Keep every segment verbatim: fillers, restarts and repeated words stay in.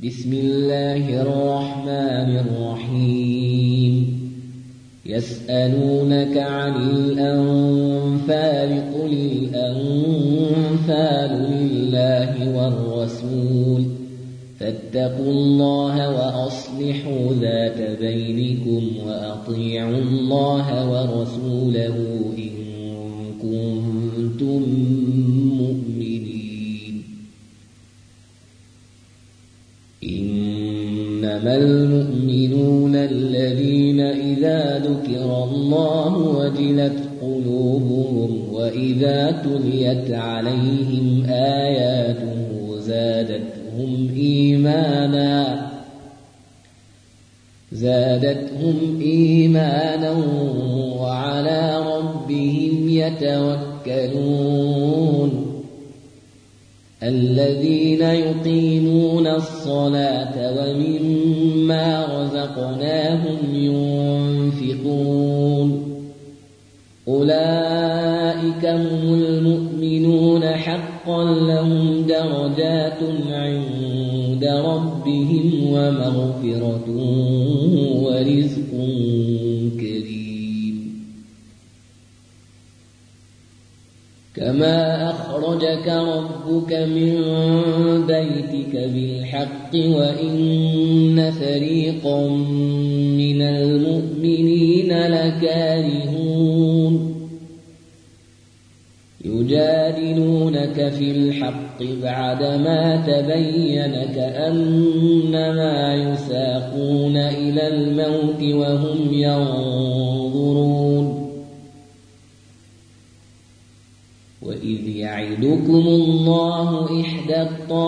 بسم الله الرحمن الرحيم يسألونك عن الأنفال قل الأنفال لله والرسول فاتقوا الله وأصلحوا ذات بينكم وأطيعوا الله ورسوله إن كنتم مؤمنين إنما المؤمنون الذين إذا ذكر الله وجلت قلوبهم وإذا تليت عليهم آياته زادتهم إيمانا زادتهم إيمانا وعلى ربهم يتوكلون الذين يقيمون الصلاة ومما رزقناهم ينفقون أولئك هم المؤمنون حقا لهم درجات عند ربهم ومغفرة ورزق كريم كما أخرجك ربك من بيتك بالحق وإن فريقا من المؤمنين لكارهون يجادلونك في الحق بعدما تبين كأنما يساقون إلى الموت وهم ينظرون وإذ يعدكم الله إحدى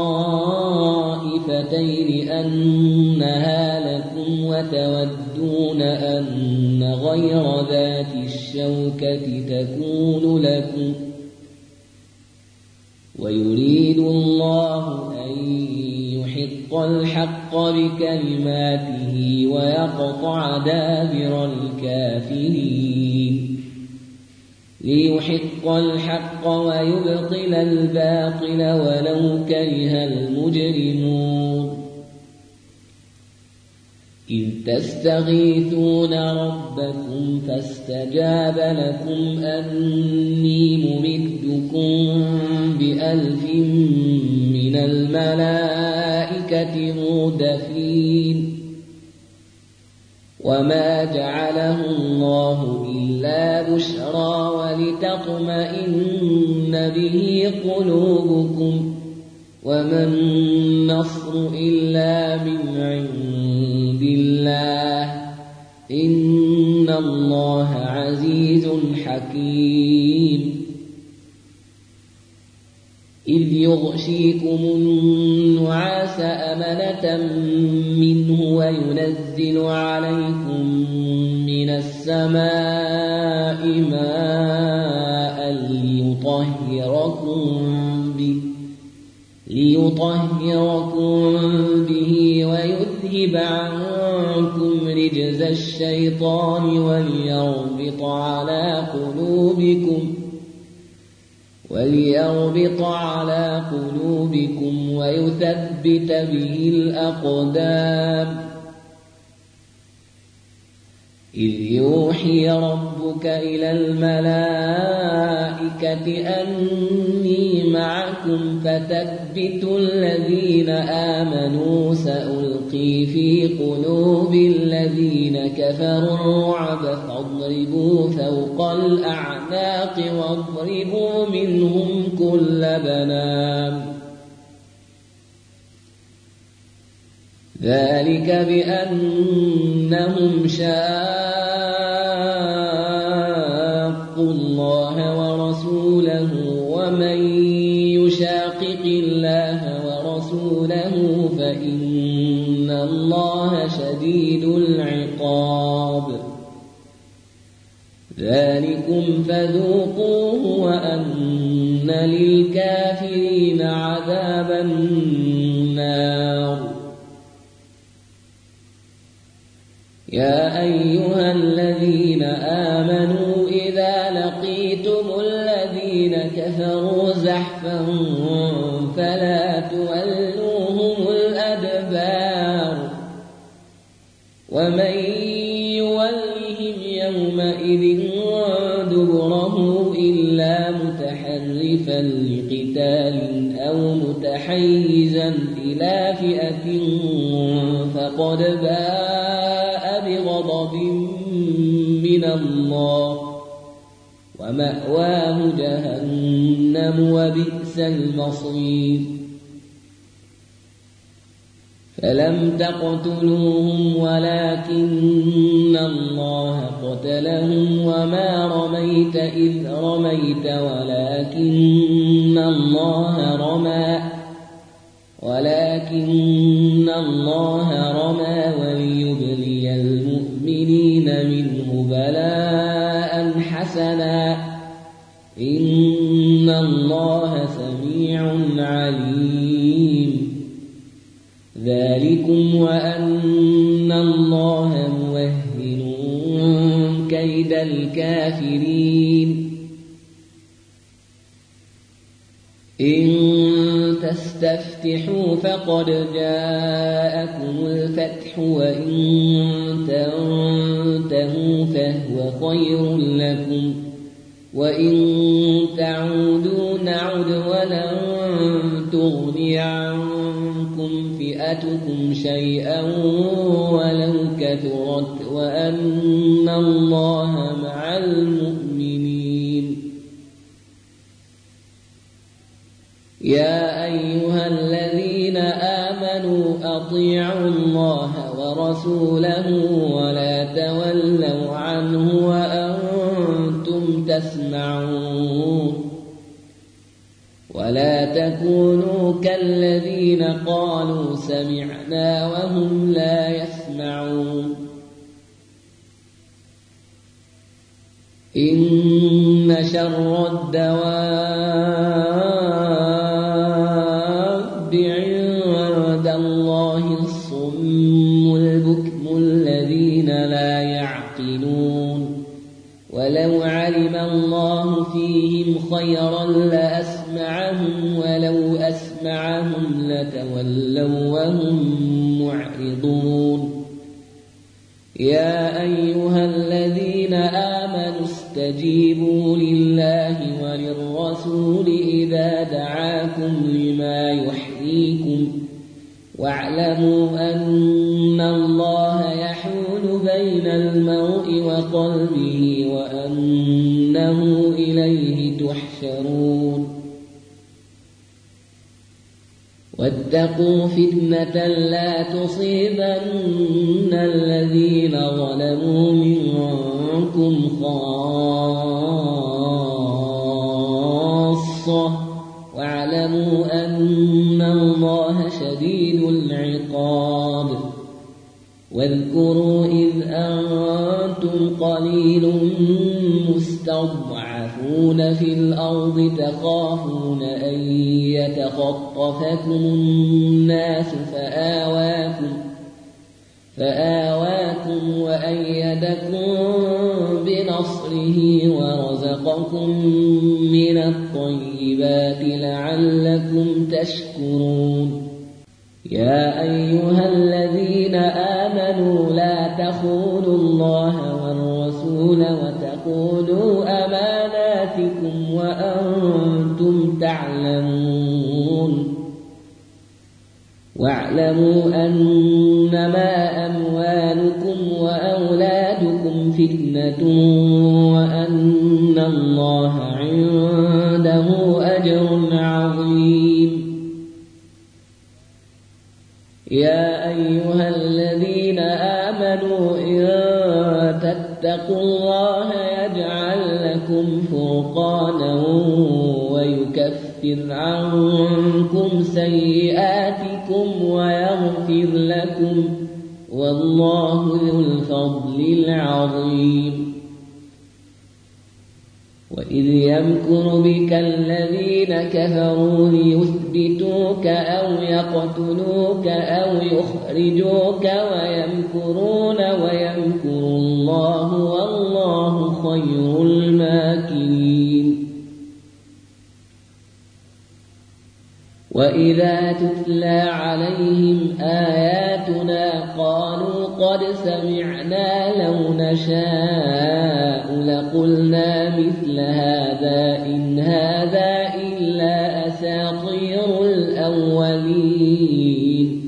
الطائفتين أنها لكم وتودون أن غير ذات الشوكة تكون لكم ويريد الله أن يحق الحق بكلماته ويقطع دابر الكافرين ليحق الحق ويبطل الباطل ولو كره المجرمون إذ تستغيثون ربكم فاستجاب لكم أني ممدكم بألف من الملائكة مردفين وما جعله الله إلا بشرى ولتطمئن به قلوبكم وما النصر إلا من عند الله إن الله عزيز حكيم إذ يغشيكم النعاس أمنة منه وينزل عليكم من السماء ماء ليطهركم به ليطهركم به ويذهب عنكم رجز الشيطان وليربط على قلوبكم وليربط على قلوبكم ويثبت به الأقدام إذ يوحي ربك إلى الملائكة أني معكم فثبتوا الذين آمنوا سألقي في قلوب الذين كفروا الرعب فاضربوا فوق الأعناق واضربوا منهم كل بنان ذلك بأنهم شاقوا الله ورسوله ومن يشاقق الله ورسوله فإن الله شديد العقاب ذلكم فذوقوه وأن للكافرين عذاب النار يا أيها الذين آمنوا إذا لقيتم الذين كفروا زحفا فلا تولوهم الأدبار ومن يولهم يومئذ دبره إلا متحرفا لقتال أو متحيزا إلى فئة فقد باء بغضب من الله ومأواه جهنم وبئس المصير فلم تقتلوهم ولكن الله قتلهم وما رميت إذ رميت ولكن الله رمى ولكن الله رمى وليبلي المؤمنين منه بلاء حسنا إن الله سميع عليم ذلكم وأن الله موهن كيد الكافرين إن تستفتحوا فقد جاءكم الفتح وإن تنتهوا فهو خير لكم وإن تعودوا نعد ولن تغني عنكم فئتكم شيئا ولو كثرت وأن الله مع المؤمنين يا أيها الذين آمنوا أطيعوا الله ورسوله ولا تولوا عنه وأنتم تسمعون ولا تكونوا كالذين قالوا سمعنا وهم لا يسمعون إن شر الدواب عند الله الصم البكم الذين لا يعقلون ولو علم الله فيهم خيرا لأسمعهم ولو أسمعهم لتولوا وهم معرضون يا أيها الذين آمنوا استجيبوا لله وللرسول إذا دعاكم لما يحييكم واعلموا أن الله يحول بين المرء وقلبه وأنه إليه تحشرون واتقوا فتنة لا تصيبن الذين ظلموا منكم خاصة واعلموا أن الله شديد العقاب واذكروا إذ أنتم قليل مستضعفون في الأرض تخافون أن يتخطفكم الناس فآواكم فآواكم وأيدكم بنصره ورزقكم من الطيبات لعلكم تشكرون يا أيها الذين آمنوا لا تخونوا الله والرسول وتخونوا أماناتكم وأنتم تعلمون واعلموا أنما أموالكم وأولادكم فتنة وأن الله عنده أجر عظيم يا أيها الذين آمنوا إن تتقوا الله يجعل لكم فرقانا ويكفر عنكم سيئاتكم ويغفر لكم والله ذو الفضل العظيم وإذ يمكر بك الذين كفروا ليثبتوك أو يقتلوك أو يخرجوك ويمكرون ويمكر الله والله خير الماكرين وإذا تتلى عليهم آياتنا قالوا قد سمعنا لو نشاء لقلنا مثل هذا إن هذا إلا أساطير الأولين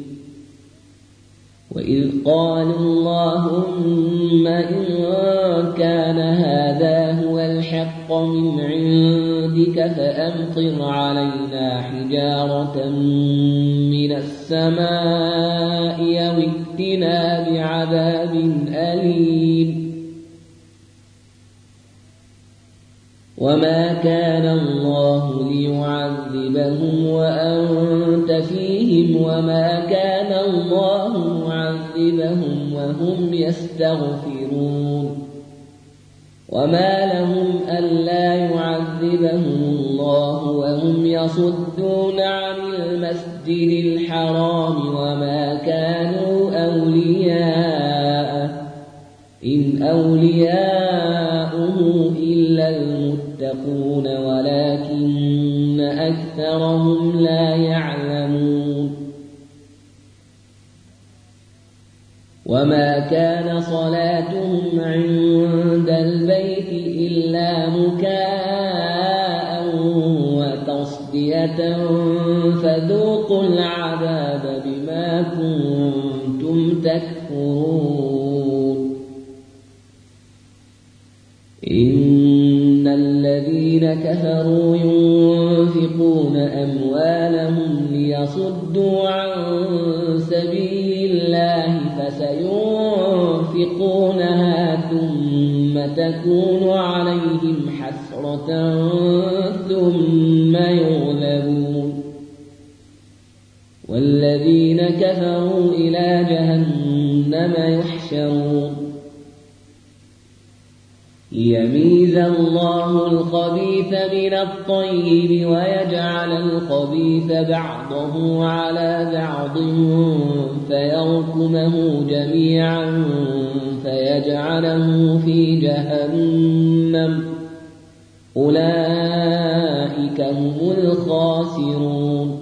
وإذ قالوا اللهم إن كان هذا هو الحق من عندك فأمطر علينا حجارة من السماء أو ائتنا بعذاب أليم وما كان الله ليعذبهم وأنت فيهم وما كان الله معذبهم وهم يستغفرون وما لهم ألا يعذبهم الله وهم يصدون عن المسجد الحرام وما كانوا أولياءه إن أولياؤه إلا المتقون ولكن أكثرهم لا يعلمون وما كان صلاتهم عند البيت إلا مكاء وتصدية فذوقوا العذاب بما كنتم تكفرون إن الذين كفروا ينفقون أموالهم ليصدوا عن سبيل الله فسينفقونها ثم تكون عليهم حسرة ثم يغلبون والذين كفروا إلى جهنم يحشرون ليميز الله الخبيث من الطيب ويجعل الخبيث بعضه على بعض فيركمه جميعا فيجعله في جهنم أولئك هم الخاسرون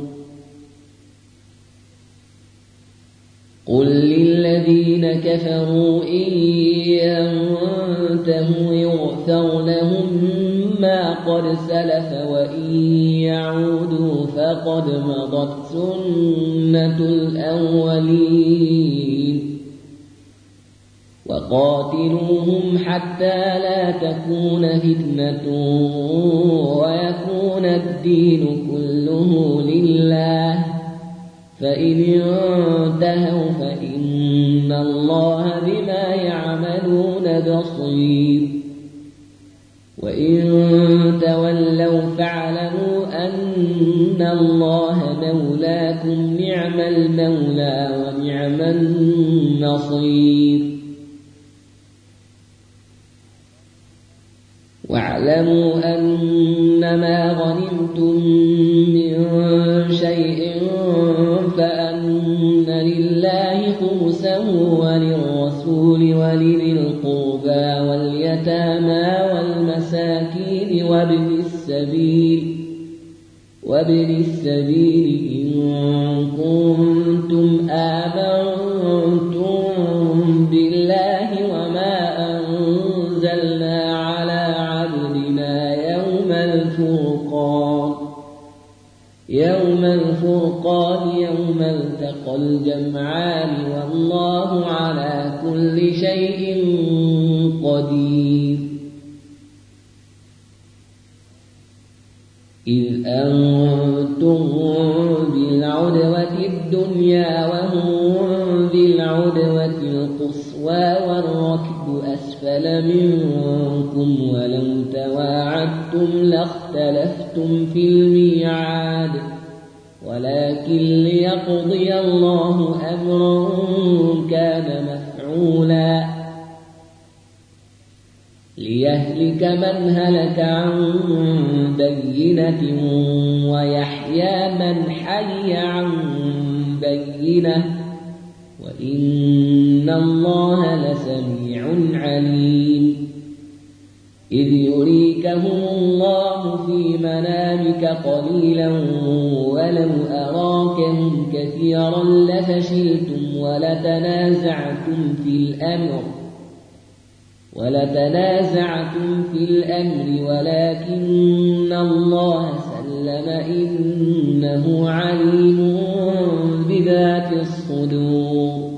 قل للذين كفروا إن ينتهوا يغفر لهم ما قد سلف وإن يعودوا فقد مضت سنة الأولين وقاتلوهم حتى لا تكون فتنة ويكون الدين كله لله فإن انتهوا فإن الله بما يعملون بصير وإن تولوا فاعلموا أن الله مولاكم نعم المولى ونعم النصير واعلموا أنما غنمتم من شيء فأن لله خمسه وللرسول ولذي القربى واليتامى والمساكين وابن السبيل وابن السبيل إن كنتم آمنتم بالله وما أنزلنا على عبدنا يوم الفرقان يوم الفرقان يوم التقى الجمعان والله على كل شيء قدير إذ أنتم بالعدوة الدنيا وهم بالعدوة القصوى والركب أسفل منكم ولو تواعدتم لاختلفتم في الميعاد ولكن ليقضي الله أمرا كان مفعولا ليهلك من هلك عن بينة ويحيى من حي عن بينة وإن الله لسميع عليم إذ يريكهم الله في منامك قليلا ولو أراكهم كثيرا لفشلتم ولتنازعتم في الأمر ولتنازعتم في الأمر ولكن الله سلم إنه عليم بذات الصدور.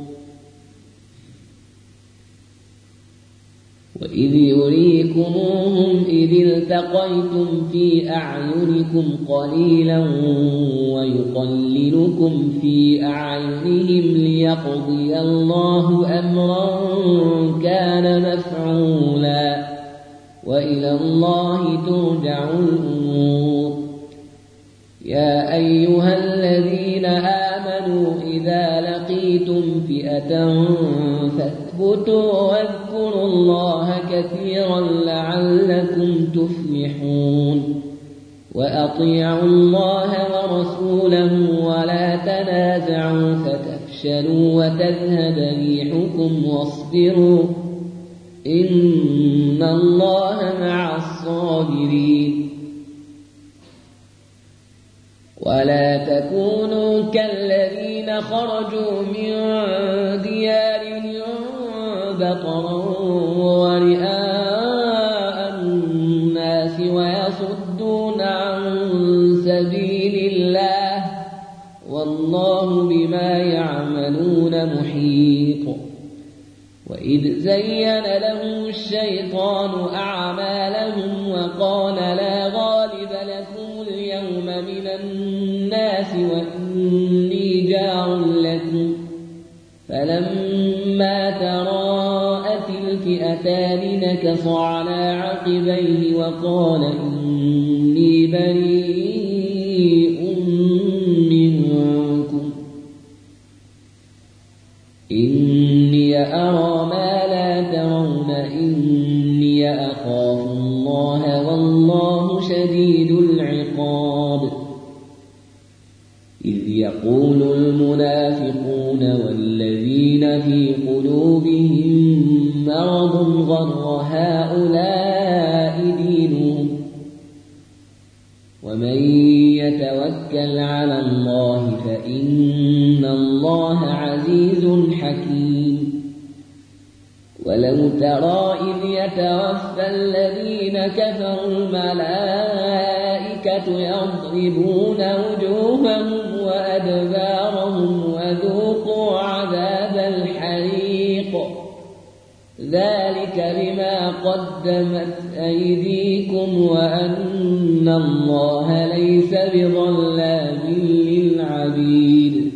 وإذ يريكموهم إذ التقيتم في أعينكم قليلا ويقللكم في أعينهم ليقضي الله أمرا كان مفعولا وإلى الله ترجع الأمور. يا أيها الذين آمنوا إذا لقيتم فئة فاثبتوا واذكروا الله كثيرا لعلكم تفلحون. وأطيعوا الله ورسوله ولا تنازعوا فتفشلوا وتذهب ريحكم واصبروا إن الله مع الصابرين. ولا تكونوا كالذين خرجوا من ديارهم بطرا ورئاء الناس ويصدون عن سبيل الله والله بما يعملون محيط. وإذ زين لهم الشيطان أعمالهم وقال لا غالب لكم اليوم من الناس وإني جار لكم فلما تراءت الفئتان نكص على عقبيه وقال إني بريء منكم إني أرى ما لا ترون إني أخاف الله والله شديد العقاب. إذ يقول المنافقون والذين في قلوبهم مرض غر هؤلاء دينهم ومن يتوكل على الله فإن الله عزيز حكيم. ولو ترى إذ يتوفى الذين كفروا الملائكة يضربون وجوههم وأدبارهم وذوقوا عذاب الحريق ذلك بما قدمت أيديكم وأن الله ليس بظلام للعبيد.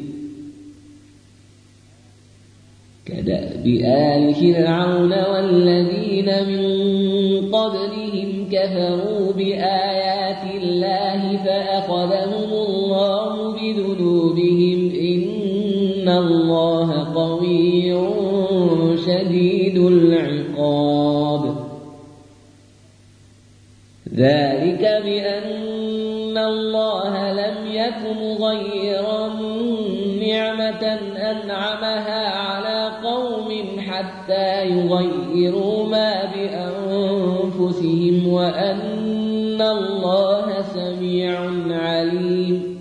كدأب آل فرعون والذين من قبلهم كفروا بآيات الله فأخذهم الله بذنوبهم إن الله قوي شديد العقاب. ذلك بأن الله لم يك مغيرا نعمة أنعمها على قوم حتى يغيروا ما بأنفسهم وأن الله سميع عليم.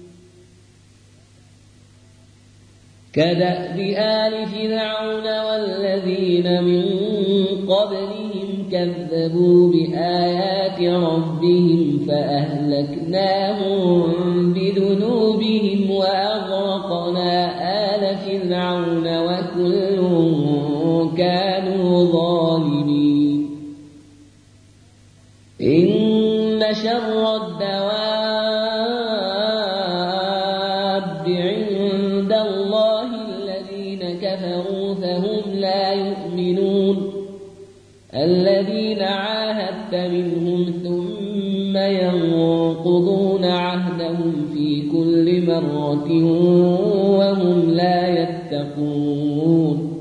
كدأب آل فرعون والذين من قبلهم كذبوا بآيات ربهم فأهلكناهم بذنوبهم وأغرقنا آل فرعون وكل كانوا ظالمين. إن شر الدواب عند الله الذين كفروا فهم لا يؤمنون الذين عاهدت منهم ثم ينقضون عهدهم في كل مرة وهم لا يتقون.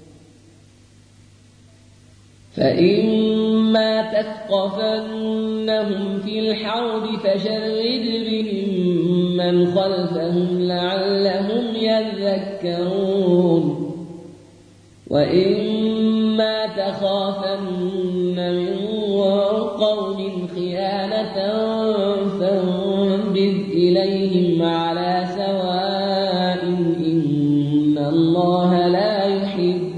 فإما تثقفنهم في الحرب فشرد بهم من خلفهم لعلهم يذكرون. وإما تخافن من قوم خيانة فانبذ إليهم على سواء الله لا يحب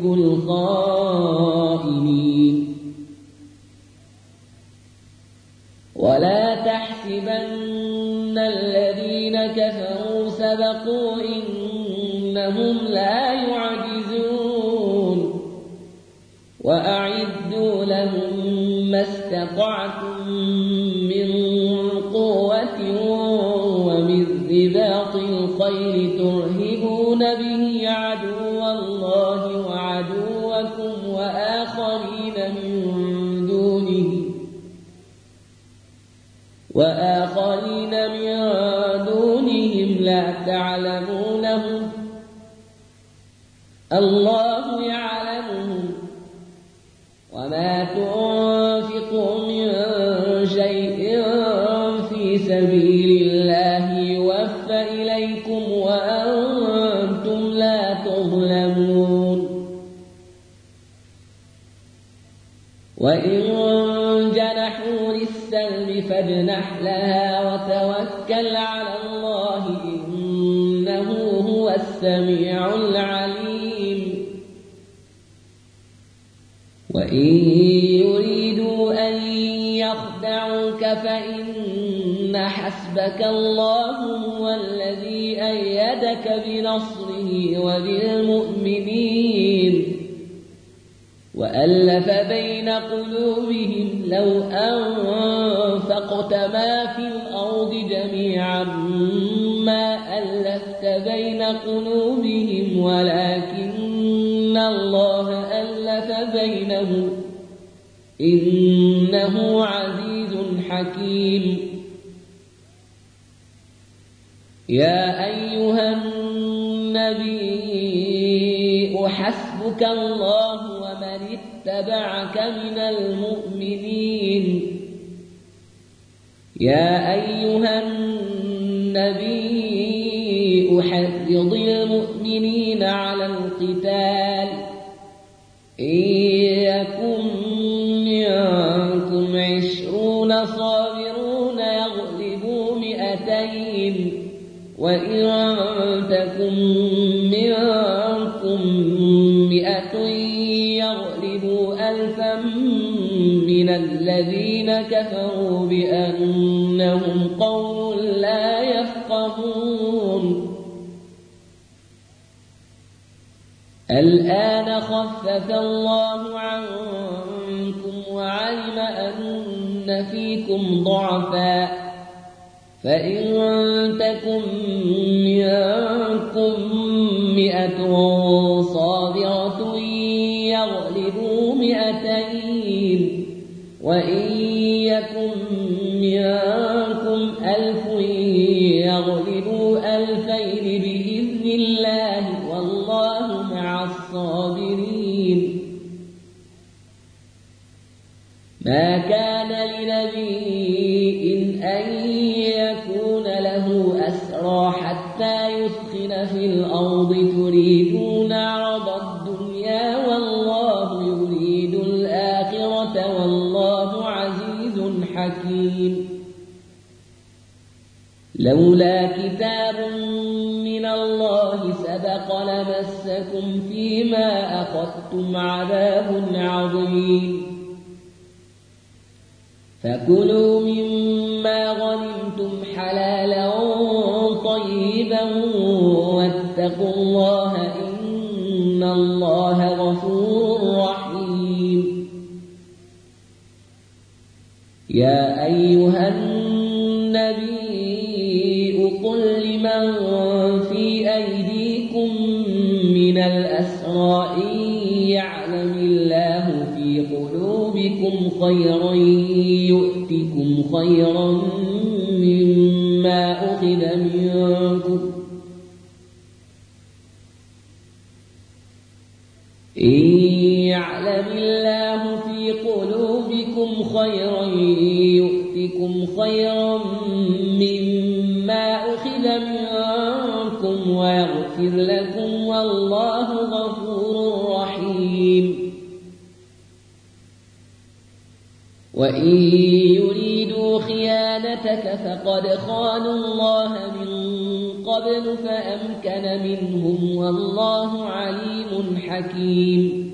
الخائنين ولا تحسبن الذين كفروا سبقوا إنهم لا يعجزون وأعدوا لهم ما استطعتم من قوة ومن رباط الخيل ترهبون به عدو الله وعدوكم وآخرين من دونه وآخرين من دونهم لا تعلمونهم الله يعلمهم وما تنفقوا من شيء في سبيل الله يوفى إليكم وأنتم لا تظلمون وإن جنحوا للسلم فاجنح لها وتوكل على الله إنه هو السميع العليم وإن يريدوا أن يخدعوك فإن حسبك الله هو الذي أيدك بنصره وبالمؤمنين وألف بين قلوبهم لو أنفقت ما في الأرض جميعا ما ألفت بين قلوبهم ولكن الله ألف بينهم إنه عزيز حكيم يا أيها النبي حسبك الله ومن اتبعك من المؤمنين يا أيها النبي حرض المؤمنين على القتال إن يكن منكم عشرون صابرون يغلبوا مئتين وإن تكن منكم مئة يغلبوا ألفا من الذين كفروا بأنهم قوم لا يفقهون الآن خفف الله عنكم وعلم أن فيكم ضعفا فإن تكن منكم مئة صابرة يغلبوا مئتين وإن يكن منكم ألف يغلبوا ألفين بإذن الله والله مع الصابرين ما كان لنبي أن يكون له أسرى حتى يثخن في الأرض تريدون عرض الدنيا والله يريد الآخرة والله عزيز حكيم لولا كتاب من الله سبق لمسكم فيما أخذتم عذاب عظيم فكلوا مما غنمتم حلالا طيبا واتقوا الله إن الله غفور رحيم يا أيها النبي قل لمن في أيديكم من الأسرى إن يعلم الله في قلوبكم خيرا يؤتكم خيرا مما أخذ منكم إن يعلم الله في قلوبكم خيرا يؤتكم خيرا مما أخذ منكم ويغفر لكم والله غفور رحيم وإن يريدوا خيانتك فقد خانوا الله من قبل فأمكن منهم والله عليم حكيم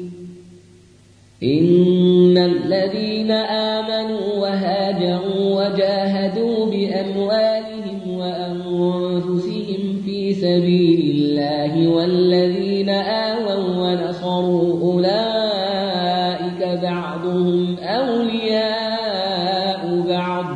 إن الذين آمنوا وهاجروا وجاهدوا بأموالهم وأنفسهم في سبيل الله والذين آووا ونصروا أولئك بعضهم أولياء بعض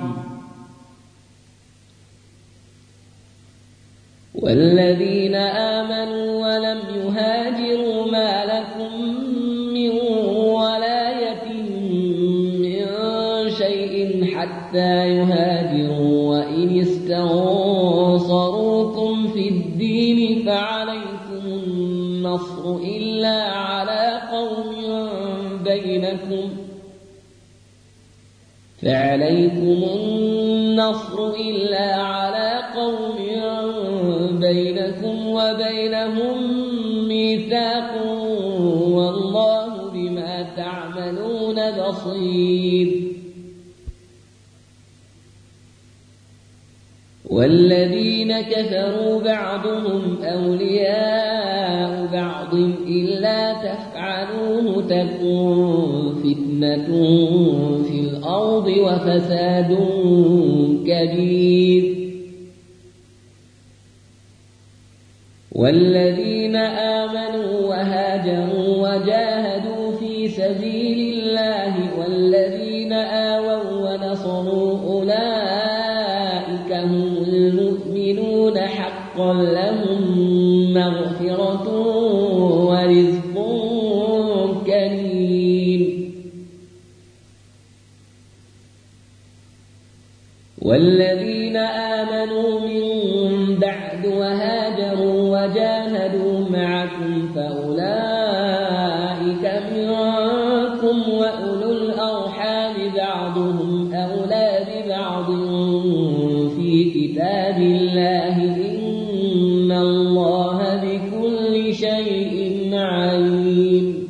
والذين آمنوا ولم يهاجروا ما لكم من ولايتهم من شيء حتى يهاجروا وإن استنصروكم في الدين فعليكم النصر إلا على قوم بينكم فعليكم النصر إلا على قوم بينكم وبينهم ميثاق والله بما تعملون بصير والذين كفروا بعضهم أولياء بعض إلا تفعلوه تكن فتنة في الأرض وفساد كبير والذين آمنوا وهاجروا وجاهدوا في سبيل الله والذين آووا ونصروا أولئك هم المؤمنون حقا لهم مغفرة ورزق كريم والذين آمنوا من بعد وهاجروا وجاهدوا معكم فأولئك منكم وأولو الأرحام بعضهم أولى ببعض في كتاب الله إن الله بكل شيء عليم